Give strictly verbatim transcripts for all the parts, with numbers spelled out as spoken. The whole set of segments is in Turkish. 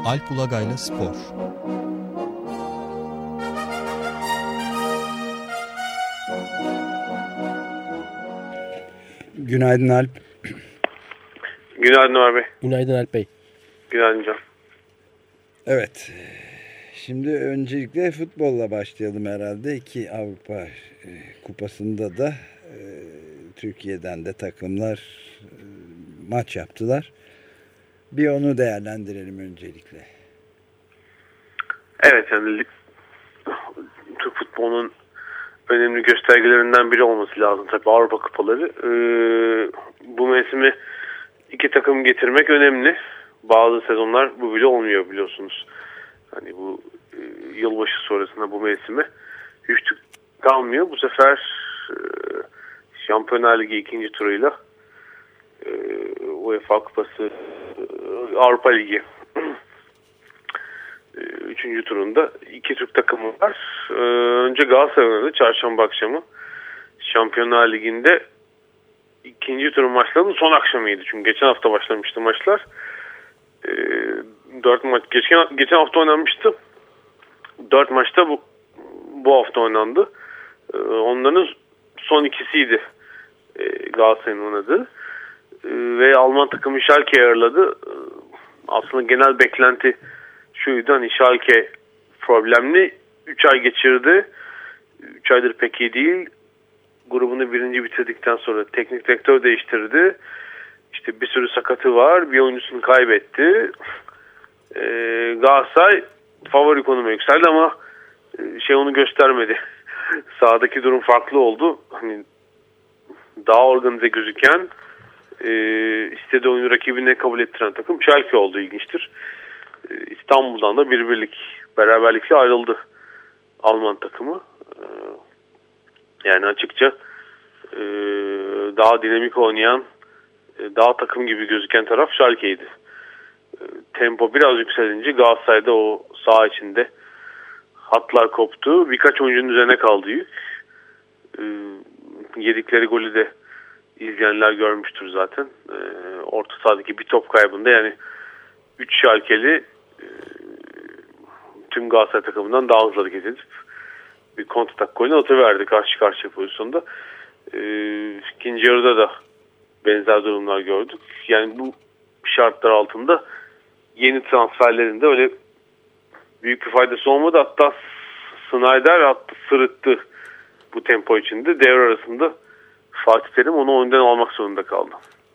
Alp Ulagay'la Spor. Günaydın Alp. Günaydın Ömer Bey. Günaydın Alp Bey. Günaydın Can. Evet. Şimdi öncelikle futbolla başlayalım herhalde. İki Avrupa e, Kupası'nda da e, Türkiye'den de takımlar e, maç yaptılar. Bir onu değerlendirelim öncelikle. Evet, yani Türk futbolunun önemli göstergelerinden biri olması lazım tabii Avrupa Kupaları. Ee, bu mevsimi iki takım getirmek önemli. Bazı sezonlar bu bile olmuyor biliyorsunuz. Hani bu e, yılbaşı sonrasında bu mevsimi hiç kalmıyor. Bu sefer e, Şampiyonlar Ligi ikinci turuyla e, UEFA Kupası, e, Avrupa Ligi üçüncü turunda iki Türk takımı var. Ee, önce Galatasaray oynadı çarşamba akşamı. Şampiyonlar Ligi'nde ikinci turun maçlarının son akşamıydı. Çünkü geçen hafta başlamıştı maçlar. Ee, dört maç geçen, geçen hafta oynanmıştı. Dört maçta bu bu hafta oynandı. Ee, onların son ikisiydi ee, Galatasaray'ın oynadığı. Ee, ve Alman takımı Schalke'yi ağırladı. Ee, aslında genel beklenti şuydu, hani Schalke problemli. üç ay geçirdi. üç aydır pek iyi değil. Grubunu birinci bitirdikten sonra teknik direktör değiştirdi. İşte bir sürü sakatı var. Bir oyuncusunu kaybetti. Ee, Galatasaray favori konuma yükseldi ama şey onu göstermedi. Sahadaki durum farklı oldu. Hani daha organize gözüken, e, istediği oyunu rakibine kabul ettiren takım Schalke oldu, ilginçtir. İstanbul'dan da bir birlik beraberlikle ayrıldı Alman takımı. Yani açıkça daha dinamik oynayan, daha takım gibi gözüken taraf Schalke'ydi. Tempo biraz yükselince Galatasaray'da o saha içinde hatlar koptu. Birkaç oyuncunun üzerine kaldı yük. Yedikleri golü de izleyenler görmüştür zaten. Orta sahadaki bir top kaybında, yani üç Schalke'li tüm Galatasaray takımından daha hızlı hareket edip bir kontratak golünü atıverdi karşı karşıya pozisyonda. Ee, ikinci yarıda da benzer durumlar gördük. Yani bu şartlar altında yeni transferlerin de öyle büyük bir faydası olmadı. Hatta Snyder hatta sırıttı bu tempo içinde. Devre arasında Fatih Terim onu oyundan almak zorunda kaldı.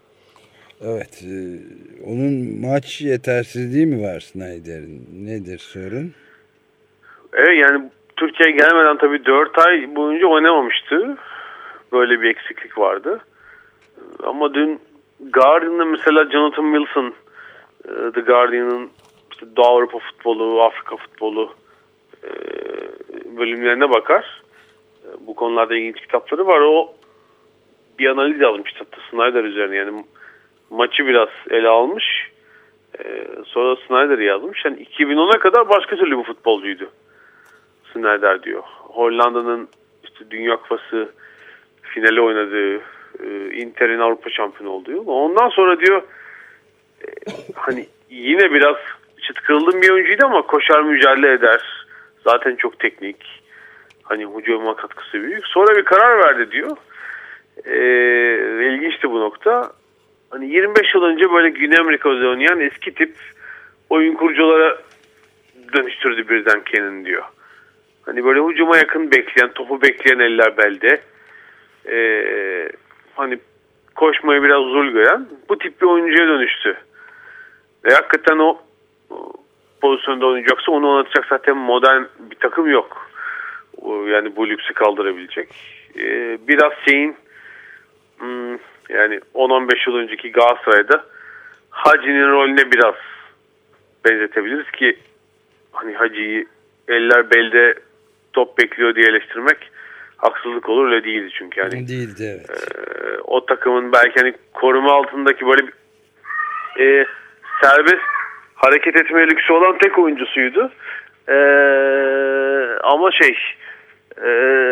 Evet. E, onun maç yetersizliği mi var Snyder'in? Nedir sorun? Evet, yani Türkiye'ye gelmeden tabii dört ay boyunca oynamamıştı. Böyle bir eksiklik vardı. Ama dün Guardian'da mesela Jonathan Wilson, The Guardian'ın işte Doğu Avrupa futbolu, Afrika futbolu bölümlerine bakar. Bu konularda ilginç kitapları var. O bir analiz yazmıştı Snyder üzerine. Yani maçı biraz ele almış. Sonra Snyder'i yazmış. Yani iki bin ona kadar başka türlü bir futbolcuydu Snyder diyor. Hollanda'nın işte Dünya Kupası finali oynadığı, Inter'in Avrupa şampiyonu olduğu. Ondan sonra diyor hani yine biraz çıtkırıldığım bir oyuncuydu ama koşar, mücadele eder. Zaten çok teknik. Hani hücuma katkısı büyük. Sonra bir karar verdi diyor. Ee, ilginçti bu nokta. Hani yirmi beş yıl önce böyle Güney Amerika'da oynayan eski tip oyun kuruculara dönüştürdü birden kendini diyor. Hani böyle hücuma yakın bekleyen, topu bekleyen eller belde. Ee, hani koşmayı biraz zul gören bu tip bir oyuncuya dönüştü. Ve hakikaten o, o pozisyonda oynayacaksa onu oynatacak zaten modern bir takım yok. O, yani bu lüksü kaldırabilecek. Ee, biraz şeyin hmm, yani on on beş yıl önceki Galatasaray'da Hacı'nin rolüne biraz benzetebiliriz ki hani Hacı'yı eller belde top bekliyor diye eleştirmek haksızlık olur, öyle değildi çünkü yani. Değildi, evet. E, o takımın belki hani koruma altındaki böyle bir e, serbest hareket etme lüksü olan tek oyuncusuydu. E, ama şey e,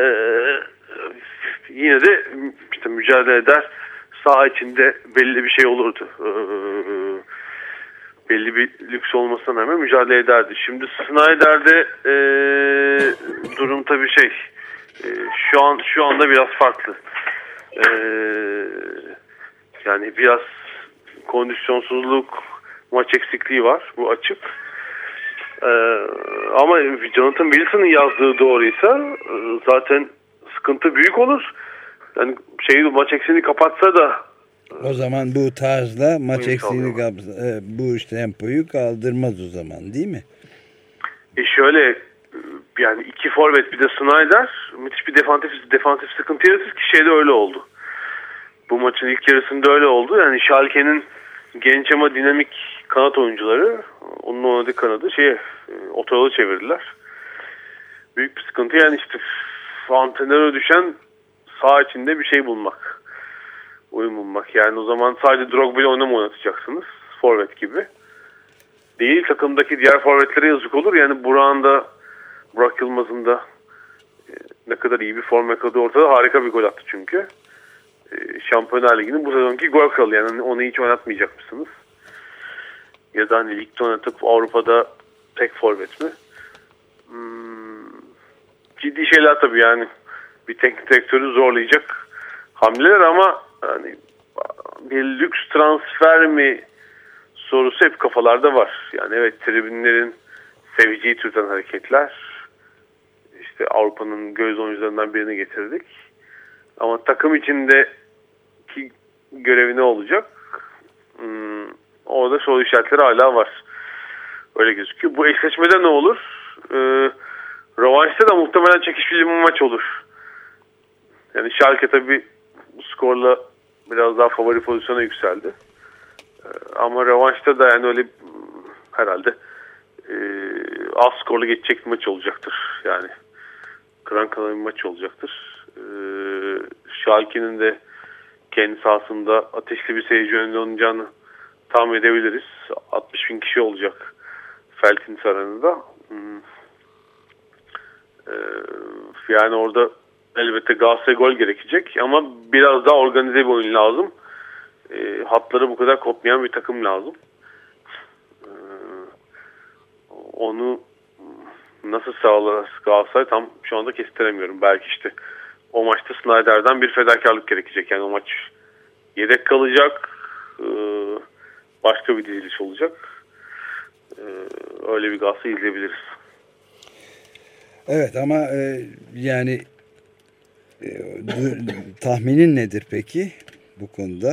yine de işte mücadele eder, saha içinde belli bir şey olurdu. E, belli bir lüks olmasına rağmen mücadele ederdi. Şimdi Snyder'de e, durum tabii şey e, şu an şu anda biraz farklı. E, yani biraz kondisyonsuzluk, maç eksikliği var. Bu açık. E, ama Jonathan Wilson'ın yazdığı doğruysa e, zaten sıkıntı büyük olur. Yani şeyi maç eksiğini kapatsa da o zaman bu tarzla maç eksiğini kapsa, bu işte tempoyu kaldırmaz o zaman, değil mi? E şöyle yani iki forvet bir de Snyder müthiş bir defansif defansif sıkıntı yaratır ki şeyde öyle oldu. Bu maçın ilk yarısında öyle oldu. Yani Schalke'nin genç ama dinamik kanat oyuncuları onun oynadığı kanadı şeye otoyola çevirdiler. Büyük bir sıkıntı yani işte antrenöre düşen saha içinde bir şey bulmak. Oyun bulmak. Yani o zaman sadece Drogba'yı oynama oynatacaksınız. Forvet gibi. Değil takımdaki diğer forvetlere yazık olur. Yani Burak'ın da Burak Yılmaz'ın da e, ne kadar iyi bir form yakaladığı ortada. Harika bir gol attı çünkü. E, Şampiyonlar Ligi'nin bu sezonki gol kralı. Yani onu hiç oynatmayacak mısınız? Ya da hani ligde oynatıp Avrupa'da tek forvet mi? Hmm, ciddi şeyler tabii yani. Bir teknik direktörü zorlayacak hamleler ama yani bir lüks transfer mi sorusu hep kafalarda var. Yani evet tribünlerin seveceği türden hareketler. İşte Avrupa'nın göz oyuncularından birini getirdik. Ama takım içindeki görevi ne olacak? Hmm, orada soru işaretleri hala var. Öyle gözüküyor. Bu eşleşmede ne olur? Ee, Rövanşta da muhtemelen çekişmeli bir maç olur. Yani Schalke tabii bu skorla biraz daha favori pozisyona yükseldi. Ee, ama rövanşta da yani öyle herhalde e, az skorlu geçecek bir maç olacaktır. Yani kıran kalan bir maç olacaktır. Ee, Schalke'nin de kendi sahasında ateşli bir seyirci önünde oynayacağını tahmin edebiliriz. altmış bin kişi olacak Feltin Sarayı'nda. Hmm. Ee, yani orada elbette Galatasaray gol gerekecek ama biraz daha organize bir oyun lazım. E, hatları bu kadar kopmayan bir takım lazım. E, onu nasıl sağlar Galatasaray tam şu anda kestiremiyorum. Belki işte o maçta Snyder'den bir fedakarlık gerekecek. Yani o maç yedek kalacak. E, başka bir diziliş olacak. E, öyle bir Galatasaray izleyebiliriz. Evet ama e, yani e, tahminin nedir peki bu konuda?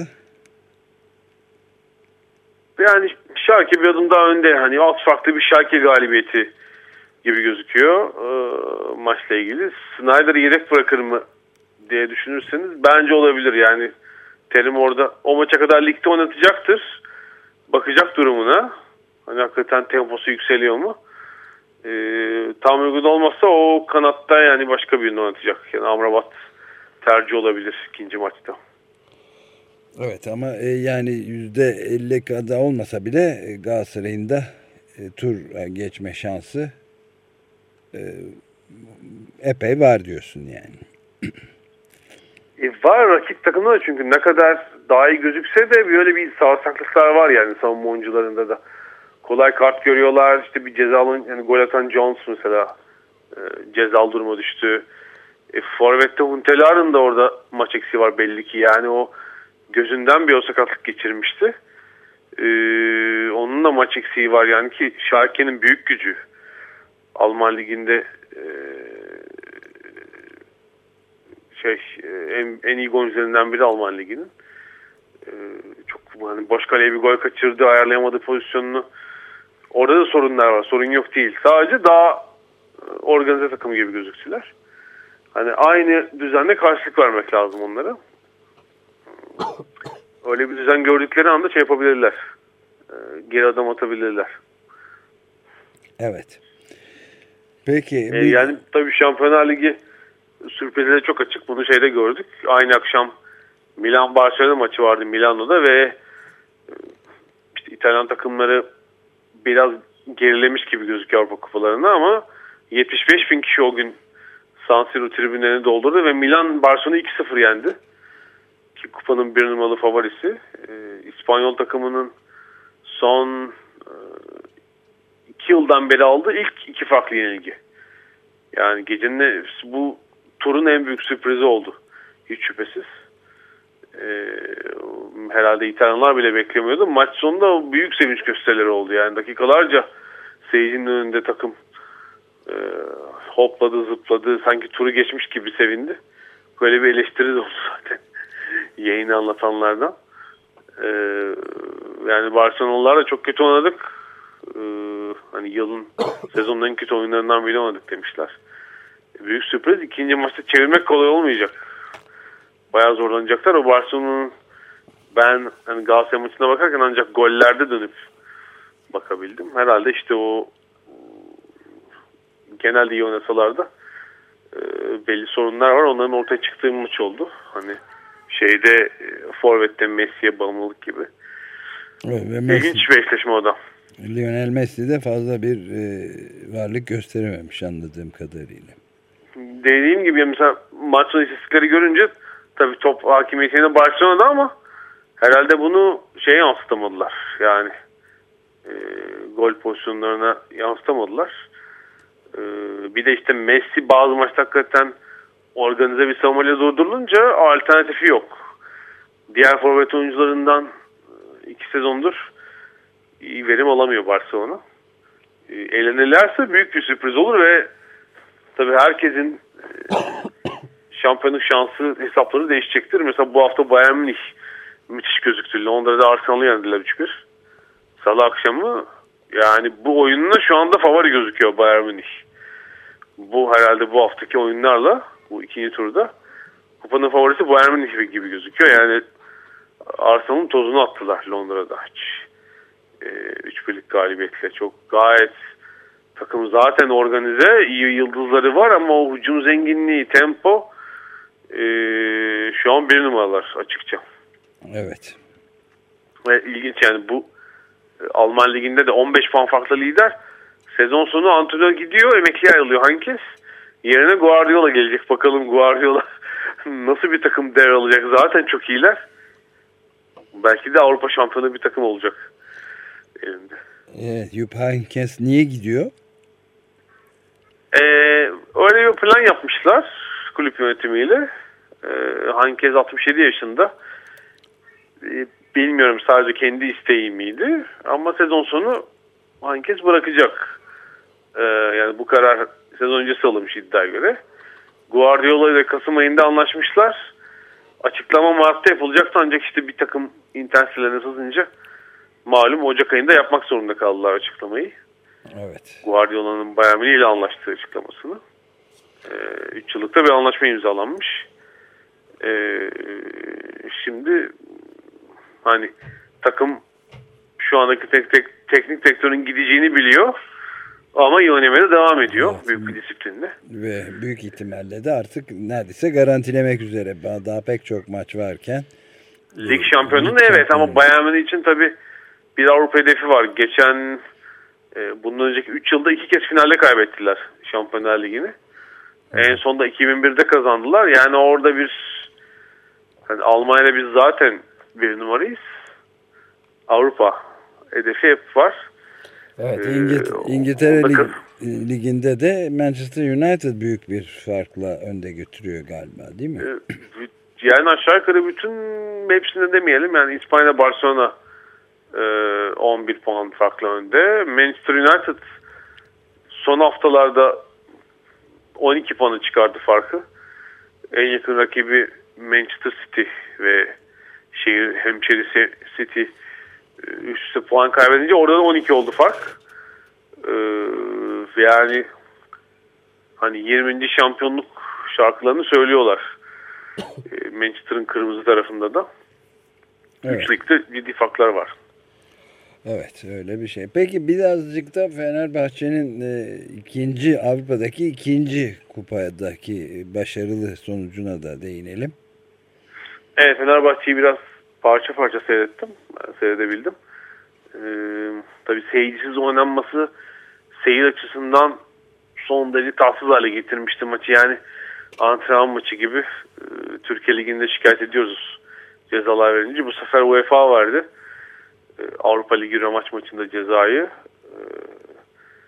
Yani Schalke bir adım daha önde. Hani alt farklı bir Schalke galibiyeti gibi gözüküyor e, maçla ilgili. Snyder'ı yedek bırakır mı diye düşünürseniz bence olabilir. Yani Terim orada o maça kadar ligde oynatacaktır. Bakacak durumuna. Hani hakikaten temposu yükseliyor mu? E, tam uygun olmazsa o kanatta yani başka birini oynatacak. Yani Amrabat tercih olabilir ikinci maçta. Evet ama e, yani yüzde elli kadar olmasa bile e, Galatasaray'ın da e, tur geçme şansı e, epey var diyorsun yani. E, var rakip takımda çünkü ne kadar daha iyi gözükse de böyle bir savsaklıklar var yani savunma oyuncularında da. Kolay kart görüyorlar. İşte bir cezalı yani gol atan Jones mesela e, cezalı duruma düştü. E, Forvet'te Huntelar'ın da orada maç eksiği var belli ki. Yani o gözünden bir o sakatlık geçirmişti. E, onun da maç eksiği var yani ki Schalke'nin büyük gücü. Alman liginde e, şey en, en iyi golcülerinden biri Alman liginin. E, çok hani boş kaleye bir gol kaçırdı, ayarlayamadı pozisyonunu. Orada da sorunlar var. Sorun yok değil. Sadece daha organize takım gibi gözüktüler. Hani aynı düzenle karşılık vermek lazım onlara. Öyle bir düzen gördükleri anda şey yapabilirler. Geri adım atabilirler. Evet. Peki. Ee, bir... Yani tabii Şampiyonlar Ligi sürprizleri çok açık. Bunu şeyde gördük. Aynı akşam Milan-Barcelona maçı vardı Milano'da ve işte İtalyan takımları biraz gerilemiş gibi gözüküyor Avrupa kupalarında ama yetmiş beş bin kişi o gün San Siro tribünlerini doldurdu ve Milan Barcelona'yı iki sıfır yendi. Ki kupanın bir numaralı favorisi. Ee, İspanyol takımının son e, iki yıldan beri aldığı ilk iki farklı yenilgi. Yani gecenin bu turun en büyük sürprizi oldu. Hiç şüphesiz. Ee, herhalde İtalyanlar bile beklemiyordu. Maç sonunda büyük sevinç gösterileri oldu. Yani dakikalarca seyircinin önünde takım e, hopladı, zıpladı. Sanki turu geçmiş gibi sevindi. Böyle bir eleştiri de oldu zaten. Yayını anlatanlardan. Ee, yani Barcelona'lar da çok kötü oynadık. Ee, hani yılın sezonun en kötü oyunlarından biri oynadık demişler. Büyük sürpriz. İkinci maçta çevirmek kolay olmayacak. Bayağı zorlanacaklar. O Barcelona'nın ben hani Galatasaray maçına bakarken ancak gollerde dönüp bakabildim. Herhalde işte o genelde iyi oynasalar da e, belli sorunlar var. Onların ortaya çıktığı bir maç oldu. Hani şeyde e, Forvet'te Messi'ye bağımlılık gibi. Evet, ve Messi, İlginç bir eşleşme o da. Lionel Messi de fazla bir e, varlık gösterememiş anladığım kadarıyla. Dediğim gibi mesela maç sonu istatistikleri görünce tabii top hakimiyetine Barcelona'da ama herhalde bunu şeye yansıtamadılar. Yani e, gol pozisyonlarına yansıtamadılar. E, bir de işte Messi bazı maçta hakikaten organize bir savunmayla durdurulunca alternatifi yok. Diğer forvet oyuncularından iki sezondur iyi verim alamıyor Barcelona. E, elenirlerse büyük bir sürpriz olur ve tabii herkesin e, şampiyonluk şansı hesapları değişecektir. Mesela bu hafta Bayern Münih müthiş gözüktü. Londra'da Arsenal'ı yendiler üç bir. Salı akşamı yani bu oyununa şu anda favori gözüküyor Bayern Münih. Bu herhalde bu haftaki oyunlarla bu ikinci turda kupanın favorisi Bayern Münih gibi gözüküyor. Yani Arsenal'ın tozunu attılar Londra'da. Hiç e, üç birlik galibiyetle çok gayet takım zaten organize, iyi yıldızları var ama o hücum zenginliği, tempo e, şu an bir numaralar açıkça. Evet. Ve ilginç yani bu e, Alman Ligi'nde de on beş puan farklı lider. Sezon sonu antrenör gidiyor, emekliye ayrılıyor Heynckes. Yerine Guardiola gelecek. Bakalım Guardiola nasıl bir takım devralacak. Zaten çok iyiler. Belki de Avrupa şampiyonu bir takım olacak elinde. Evet, Jupp Heynckes niye gidiyor? Ee, öyle bir plan yapmışlar kulüp yönetimiyle. Ee, Heynckes altmış yedi yaşında. Ee, bilmiyorum sadece kendi isteği miydi. Ama sezon sonu Heynckes bırakacak. Ee, yani bu karar sezon öncesi alınmış iddiaya göre. Guardiola ile Kasım ayında anlaşmışlar. Açıklama Mart'ta yapılacaktı ancak işte bir takım internet sitelerine sızınca malum Ocak ayında yapmak zorunda kaldılar açıklamayı. Evet. Guardiola'nın Bayern Münih ile anlaştığı açıklamasını. üç ee, yıllıkta bir anlaşma imzalanmış. Ee, şimdi hani takım şu andaki tek, tek, teknik direktörün gideceğini biliyor. Ama iyi oynamaya devam ediyor. Evet. Büyük bir disiplinle. Ve büyük ihtimalle de artık neredeyse garantilemek üzere. Daha pek çok maç varken. Lig şampiyonluğu evet şampiyonu. Ama Bayern Münih için tabii bir Avrupa hedefi var. Geçen e, bundan önceki üç yılda iki kez finalde kaybettiler Şampiyonlar Ligi'ni. Evet. En sonunda iki bin birde kazandılar. Yani orada bir hani Almanya'da biz zaten bir numarayız. Avrupa hedefi hep var. Evet, İngiltere, İngiltere Lig, Ligi'nde de Manchester United büyük bir farkla önde götürüyor galiba, değil mi? Yani aşağı yukarı bütün hepsinde demeyelim. Yani İspanya, Barcelona on bir puan farkla önde. Manchester United son haftalarda on iki puanı çıkardı farkı. En yakın rakibi Manchester City ve şehir hemşerisi City üst üste puan kaybedince orada da on iki oldu fark. Ee, yani hani yirminci şampiyonluk şarkılarını söylüyorlar. Ee, Manchester'ın kırmızı tarafında da. Evet. Üç ligde ciddi farklar var. Evet, öyle bir şey. Peki birazcık da Fenerbahçe'nin e, ikinci Avrupa'daki ikinci kupadaki başarılı sonucuna da değinelim. Evet, Fenerbahçe'yi biraz parça parça seyrettim. Ben seyredebildim. Ee, tabii seyircisiz oynanması seyir açısından son derece tatsız hale getirmişti maçı. Yani antrenman maçı gibi e, Türkiye Ligi'nde şikayet ediyoruz cezalar verince. Bu sefer UEFA verdi. E, Avrupa Ligi rövanş maçında cezayı. E,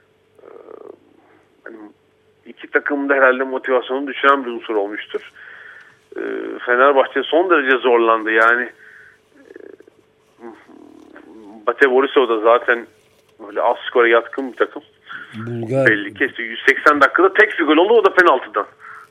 hani iki takım da herhalde motivasyonu düşüren bir unsur olmuştur. E, Fenerbahçe son derece zorlandı. Yani e, Bate Borisov da zaten böyle az skora yatkın bir takım. Bulgar. Belli ki yüz seksen dakikada tek bir gol oldu, o da penaltıdan.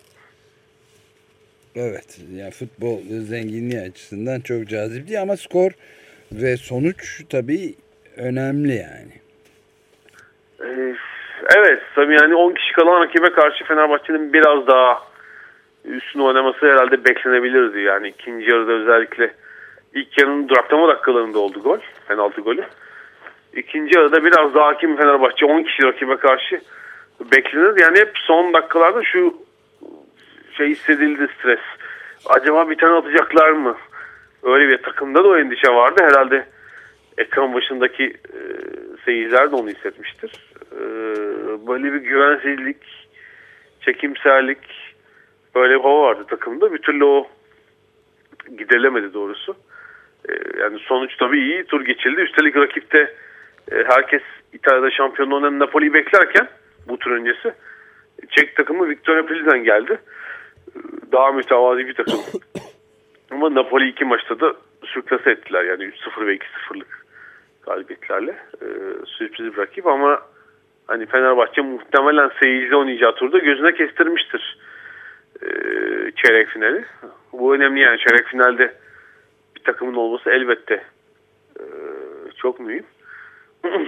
Evet, yani futbol zenginliği açısından çok cazip değil ama skor ve sonuç tabii önemli yani. Ee, evet tabii, yani on kişi kalan rakibe karşı Fenerbahçe'nin biraz daha üstüne oynaması herhalde beklenebilirdi. Yani ikinci yarıda özellikle ilk yarının duraklama dakikalarında oldu gol, penaltı golü. İkinci yarıda biraz daha hakim Fenerbahçe on kişi rakibe karşı beklenir. Yani hep son dakikalarda şu şey hissedildi, stres. Acaba bir tane atacaklar mı? Öyle bir takımda da o endişe vardı. Herhalde ekran başındaki e, seyirciler de onu hissetmiştir. E, böyle bir güvensizlik, çekimserlik, böyle bir hava vardı takımda. Bir türlü o giderilemedi doğrusu. E, yani sonuç tabii iyi. Tur geçildi. Üstelik rakipte e, herkes İtalya'da şampiyon olan Napoli'yi beklerken bu tur öncesi Çek takımı Victoria Pilsen geldi. Daha mütevazi bir takım. Ama Napoli iki maçta da sürklase ettiler. Yani üç sıfır ve iki sıfırlık galibiyetlerle. Ee, sürpriz bir rakip ama hani Fenerbahçe muhtemelen seyirciyle oynayacağı turda gözüne kestirmiştir ee, çeyrek finali. Bu önemli yani. Çeyrek finalde bir takımın olması elbette ee, çok mühim. ee,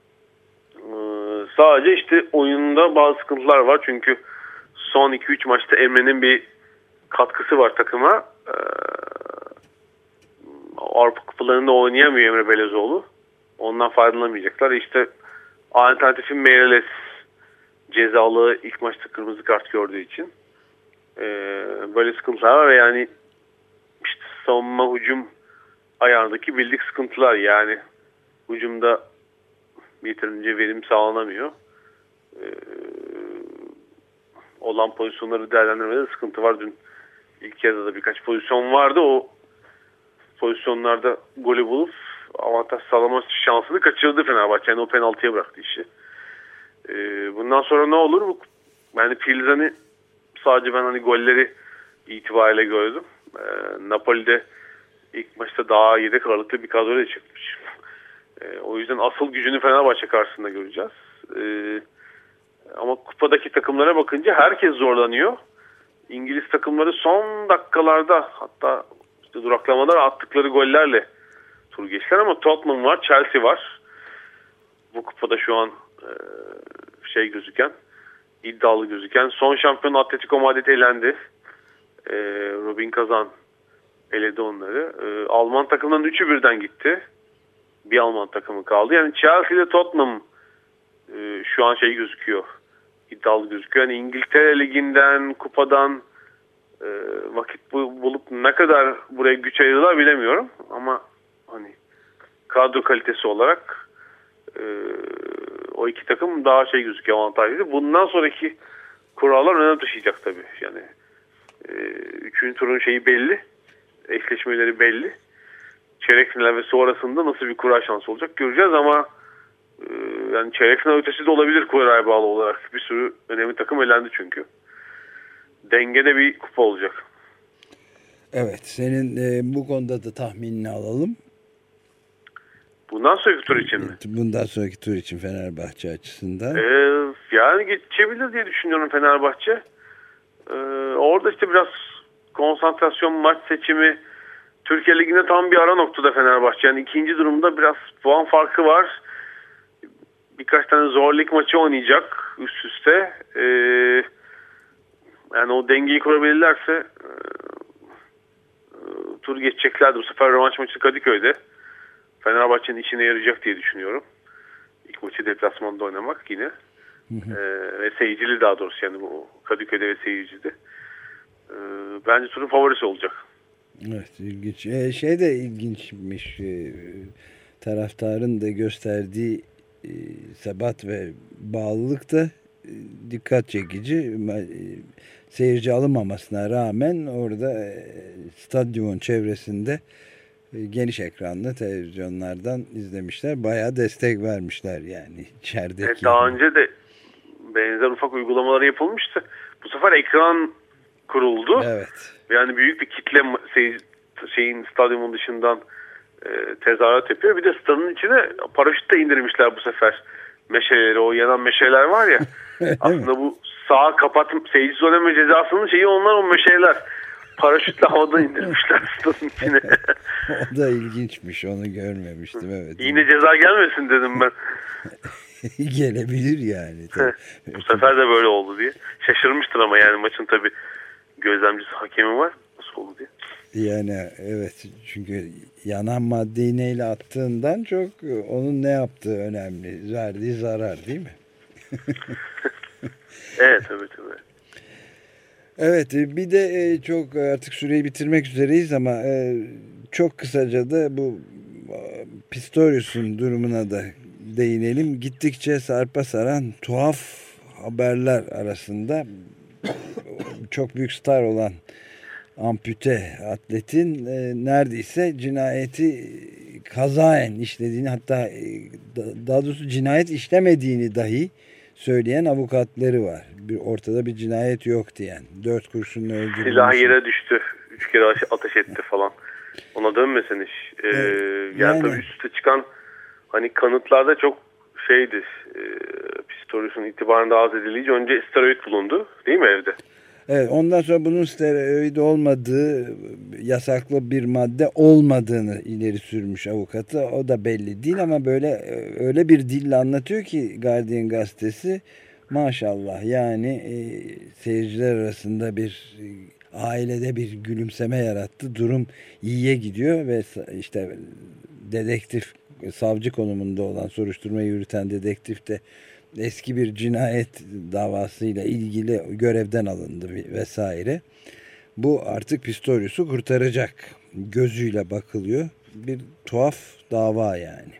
sadece işte oyunda bazı sıkıntılar var. Çünkü son iki üç maçta Emre'nin bir katkısı var takıma. Ee, Avrupa kupalarında oynayamıyor Emre Belezoğlu. Ondan faydalanamayacaklar. İşte alternatifin Meireles cezalı, ilk maçta kırmızı kart gördüğü için. Ee, böyle sıkıntılar var ve yani işte savunma hücum ayağındaki bildik sıkıntılar. Yani hücumda yeterince verim sağlanamıyor. Ee, olan pozisyonları değerlendirmede sıkıntı var. Dün ilk yarıda da birkaç pozisyon vardı. O pozisyonlarda golü bulup avantaj sağlama şansını kaçırdı Fenerbahçe. Yani o penaltıya bıraktı işi. Ee, bundan sonra ne olur? Bu, yani Pilsen'i sadece ben hani golleri itibariyle gördüm. Ee, Napoli'de ilk maçta daha yedek ağırlıklı bir kadroyla çıkmış. Ee, o yüzden asıl gücünü Fenerbahçe karşısında göreceğiz. Ee, ama kupadaki takımlara bakınca herkes zorlanıyor. İngiliz takımları son dakikalarda, hatta işte duraklamalar attıkları gollerle tur geçtiler ama Tottenham var, Chelsea var. Bu kupada şu an e, şey gözüken, iddialı gözüken. Son şampiyon Atletico Madrid elendi. E, Robin Kazan eledi onları. E, Alman takımdan üçü birden gitti. Bir Alman takımı kaldı. Yani Chelsea ile Tottenham e, şu an şey gözüküyor. İddialı gözüküyor. Yani İngiltere Ligi'nden, kupadan e, vakit bulup ne kadar buraya güç ayırırlar bilemiyorum. Ama hani kadro kalitesi olarak e, o iki takım daha şey gözüküyor, avantajlı. Bundan sonraki kurallar önem taşıyacak tabii. Yani e, üçüncü turun şeyi belli. Eşleşmeleri belli. Çeyrek final ve sonrasında nasıl bir kura şansı olacak göreceğiz ama e, yani çeyrek final ötesi de olabilir kuraya bağlı olarak. Bir sürü önemli takım elendi çünkü. Dengede bir kupa olacak. Evet, senin e, bu konuda da tahminini alalım. Bundan sonraki tur için mi? Bundan sonraki tur için Fenerbahçe açısından. Ee, yani geçebilir diye düşünüyorum Fenerbahçe. Ee, orada işte biraz konsantrasyon, maç seçimi, Türkiye Ligi'nde tam bir ara noktada Fenerbahçe. Yani ikinci durumda biraz puan farkı var. Birkaç tane zor lig maçı oynayacak üst üste. Ee, yani o dengeyi kurabilirlerse e, e, tur geçeceklerdir. Bu sefer rövanş maçı Kadıköy'de. Fenerbahçe'nin içine yarayacak diye düşünüyorum. İlk maçı deplasmanda oynamak yine. Hı hı. Ee, ve seyircili daha doğrusu yani bu Kadıköy'de ve seyircide. Ee, bence turun favorisi olacak. Evet, ilginç. Ee, şey de ilginçmiş. Ee, taraftarın da gösterdiği e, sebat ve bağlılık da e, dikkat çekici. E, seyirci alınmamasına rağmen orada e, stadyumun çevresinde e, geniş ekranlı televizyonlardan izlemişler. Bayağı destek vermişler yani içerideki. Evet, daha önce de benzer ufak uygulamaları yapılmıştı. Bu sefer ekran kuruldu. Evet. Yani büyük bir kitle şey, şeyin stadyumun dışından e, tezahürat yapıyor. Bir de stadın içine paraşütle indirmişler bu sefer meşaleleri. O yanan meşaleler var ya. Aslında bu sağa kapat seyirci söyleme cezasının şeyi onlar, o meşaleler. Paraşütle havada indirmişler stadın içine. O da ilginçmiş. Onu görmemiştim. Evet. Yine ceza gelmesin dedim ben. Gelebilir yani. Bu sefer de böyle oldu diye. Şaşırmıştır ama yani maçın tabii gözlemcisi, hakemi var. Nasıl oldu diye. Yani evet, çünkü yanan maddeyi neyle attığından çok onun ne yaptığı önemli. Verdiği zarar değil mi? Evet tabii tabii. Evet, bir de çok artık süreyi bitirmek üzereyiz ama çok kısaca da bu Pistorius'un durumuna da değinelim. Gittikçe sarpa saran tuhaf haberler arasında çok büyük star olan ampute atletin e, neredeyse cinayeti kazaen işlediğini, hatta e, daha doğrusu cinayet işlemediğini dahi söyleyen avukatları var. Bir, ortada bir cinayet yok diyen. Dört kurşunla öldürülmüş. Silah yere düştü. Üç kere ateş etti falan. Ona dönmesin iş. Ee, evet, yani, yani tabii üst üste çıkan hani kanıtlarda çok şeydi. E, Pistorius'un itibarında az edildiği önce steroid bulundu. Değil mi evde? Evet, ondan sonra bunun steroid olmadığı, yasaklı bir madde olmadığını ileri sürmüş avukatı. O da belli değil ama böyle öyle bir dille anlatıyor ki Guardian gazetesi, maşallah yani e, seyirciler arasında bir e, ailede bir gülümseme yarattı. Durum iyiye gidiyor ve işte dedektif, savcı konumunda olan, soruşturmayı yürüten dedektif de eski bir cinayet davasıyla ilgili görevden alındı vesaire. Bu artık Pistorius'u kurtaracak gözüyle bakılıyor. Bir tuhaf dava yani.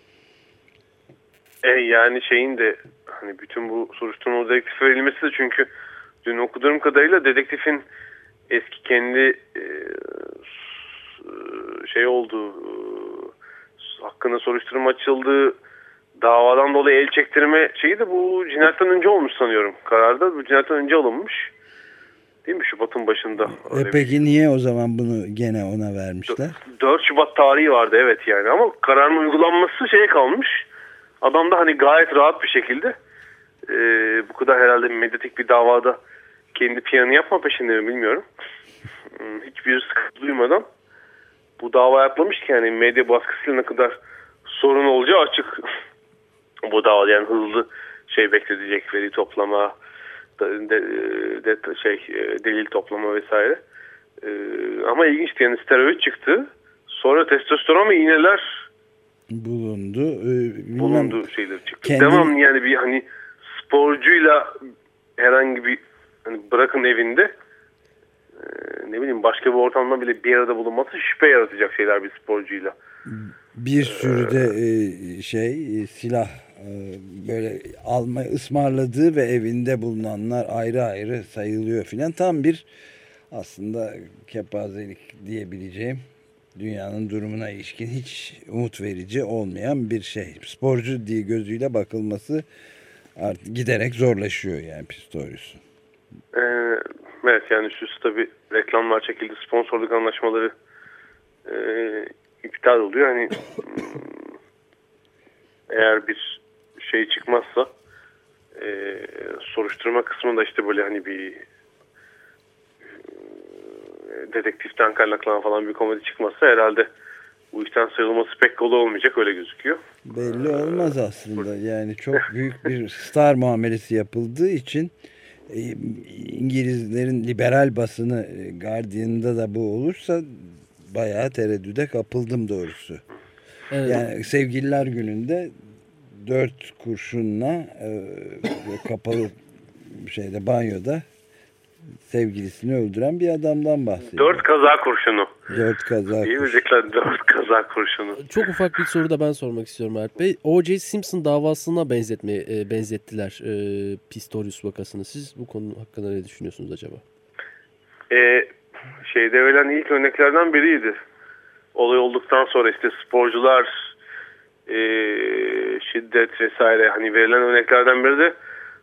E yani şeyin de hani bütün bu soruşturma dedektif verilmesi de, çünkü dün okuduğum kadarıyla dedektifin eski kendi e, şey olduğu, e, hakkında soruşturma açıldığı davadan dolayı el çektirme şeyi de bu cinayetten önce olmuş sanıyorum kararda. Bu cinayetten önce alınmış. Değil mi? Şubat'ın başında. E peki bir... niye o zaman bunu gene ona vermişler? dört Şubat tarihi vardı evet yani, ama kararın uygulanması şeye kalmış. Adam da hani gayet rahat bir şekilde e, bu kadar herhalde medyatik bir davada kendi piyanı yapma peşinde mi bilmiyorum. Hiçbir sıkıntı duymadan bu dava yapmamış ki, yani medya baskısıyla ne kadar sorun olacağı açık. Bu davada yani hızlı şey bekletecek, veri toplama, de, de, de, şey delil toplama vesaire. Ee, ama ilginçti yani, steroid çıktı. Sonra testosteron ve iğneler bulundu. Ee, bulundu şeyler çıktı. Kendi... Devam yani bir hani sporcuyla herhangi bir hani bırakın evinde e, ne bileyim başka bir ortamda bile bir arada bulunması şüphe yaratacak şeyler bir sporcuyla. Bir sürü de e, şey silah e, böyle alma ısmarladığı ve evinde bulunanlar ayrı ayrı sayılıyor filan. Tam bir aslında kepazelik diyebileceğim, dünyanın durumuna ilişkin hiç umut verici olmayan bir şey. Sporcu diye gözüyle bakılması artık giderek zorlaşıyor yani Pistorius'un. Ee, evet yani üst üste tabii reklamlar çekildi, sponsorluk anlaşmaları e, iptal oluyor. Hani eğer bir şey çıkmazsa e, soruşturma kısmında işte böyle hani bir e, dedektiften kaynaklanan falan bir komedi çıkmazsa herhalde bu işten sıyrılması pek kolay olmayacak, öyle gözüküyor. Belli olmaz aslında. Yani çok büyük bir star muamelesi yapıldığı için İngilizlerin liberal basını Guardian'da da bu olursa bayağı tereddüde kapıldım doğrusu. Evet. Yani sevgililer gününde dört kurşunla e, kapalı şeyde, banyoda sevgilisini öldüren bir adamdan bahsediyor. Dört kaza kurşunu. Dört kaza İyi kurşunu. Dört kaza kurşunu. Çok ufak bir soru da ben sormak istiyorum Alp Bey. O J. Simpson davasına benzetme, e, benzettiler e, Pistorius vakasını. Siz bu konu hakkında ne düşünüyorsunuz acaba? E, şeyde verilen ilk örneklerden biriydi. Olay olduktan sonra işte sporcular e, şiddet vesaire hani verilen örneklerden biri de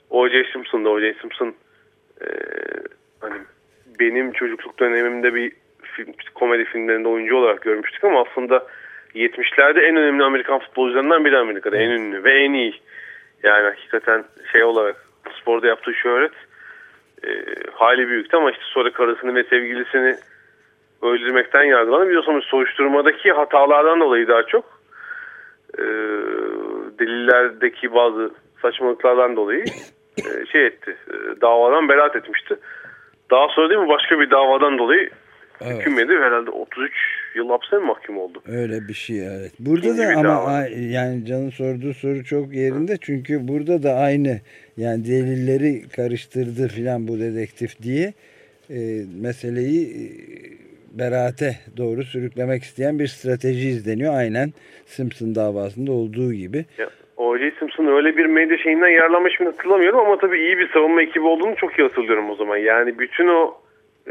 O J Simpson'da O J Simpson e, hani benim çocukluk dönemimde bir film, komedi filmlerinde oyuncu olarak görmüştük ama aslında yetmişlerde en önemli Amerikan futbolcularından biri Amerika'da. En ünlü ve en iyi. Yani hakikaten şey olarak sporda yaptığı şöhret e, hali büyüktü ama işte sonra karısını ve sevgilisini öldürmekten yargılandı. Bir de sonra soruşturmadaki hatalardan dolayı daha çok e, delillerdeki bazı saçmalıklardan dolayı e, şey etti. E, davadan beraat etmişti. Daha sonra değil mi başka bir davadan dolayı evet. hüküm yedi. Herhalde otuz üç yıl hapse mi mahkum oldu? Öyle bir şey evet. Burada İkinci da ama dava. yani Can'ın sorduğu soru çok yerinde. Çünkü burada da aynı yani delilleri karıştırdı filan bu dedektif diye e, meseleyi e, beraate doğru sürüklemek isteyen bir strateji izleniyor. Aynen Simpson davasında olduğu gibi. Ya, O J Simpson öyle bir medya şeyinden yararlanmış mı hatırlamıyorum ama tabii iyi bir savunma ekibi olduğunu çok iyi hatırlıyorum o zaman. Yani bütün o e,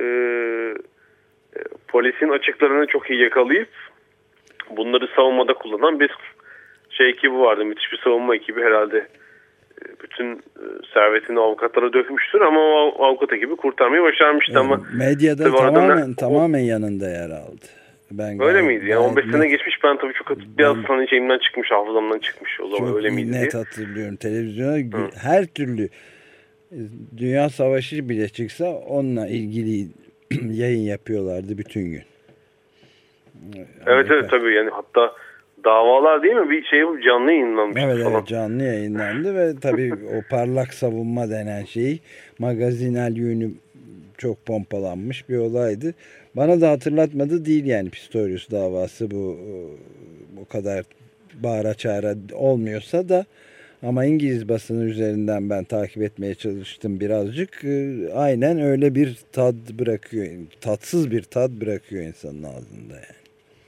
e, polisin açıklarını çok iyi yakalayıp bunları savunmada kullanan bir şey ekibi vardı. Müthiş bir savunma ekibi herhalde. E, bütün e, servetini avukatlara dökmüştür ama o avukat ekibi kurtarmayı başarmıştı Evet, ama medyada tamamen o, tamamen yanında yer aldı. Ben öyle miydi? Yani on beş sene geçmiş ben tabii çok biraz sana şeyimden çıkmış, hafızamdan çıkmış o zaman öyle miydi? Çok net hatırlıyorum. Televizyona Hı. her türlü Dünya Savaşı bile çıksa onunla ilgili yayın yapıyorlardı bütün gün. Evet Amerika. Evet tabii yani hatta davalar değil mi bir şey canlı yayınlanmıştı evet, falan. Evet canlı yayınlandı ve tabii o parlak savunma denen şey magazinel yönü çok pompalanmış bir olaydı. Bana da hatırlatmadı değil yani Pistorius davası bu bu kadar bağıra çağıra olmuyorsa da ama İngiliz basını üzerinden ben takip etmeye çalıştım birazcık. Aynen öyle bir tad bırakıyor. Tatsız bir tad bırakıyor insanın ağzında yani.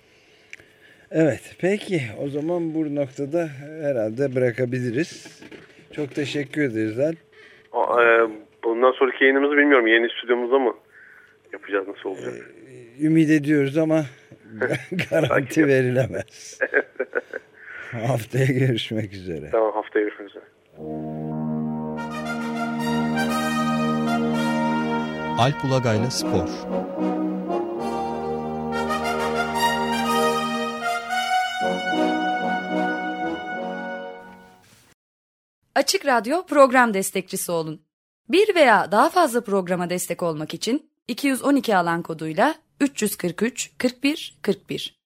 Evet peki o zaman bu noktada herhalde bırakabiliriz. Çok teşekkür ederiz Al. Bundan sonraki yayınımızı bilmiyorum. Yeni stüdyomuzda mı yapacağız, nasıl olacak? Ümit ediyoruz ama garanti verilemez. Haftaya görüşmek üzere. Tamam haftaya görüşmek üzere. Alp Ulagay'la Spor. Açık Radyo program destekçisi olun. Bir veya daha fazla programa destek olmak için iki yüz on iki alan koduyla üç yüz kırk üç kırk bir kırk bir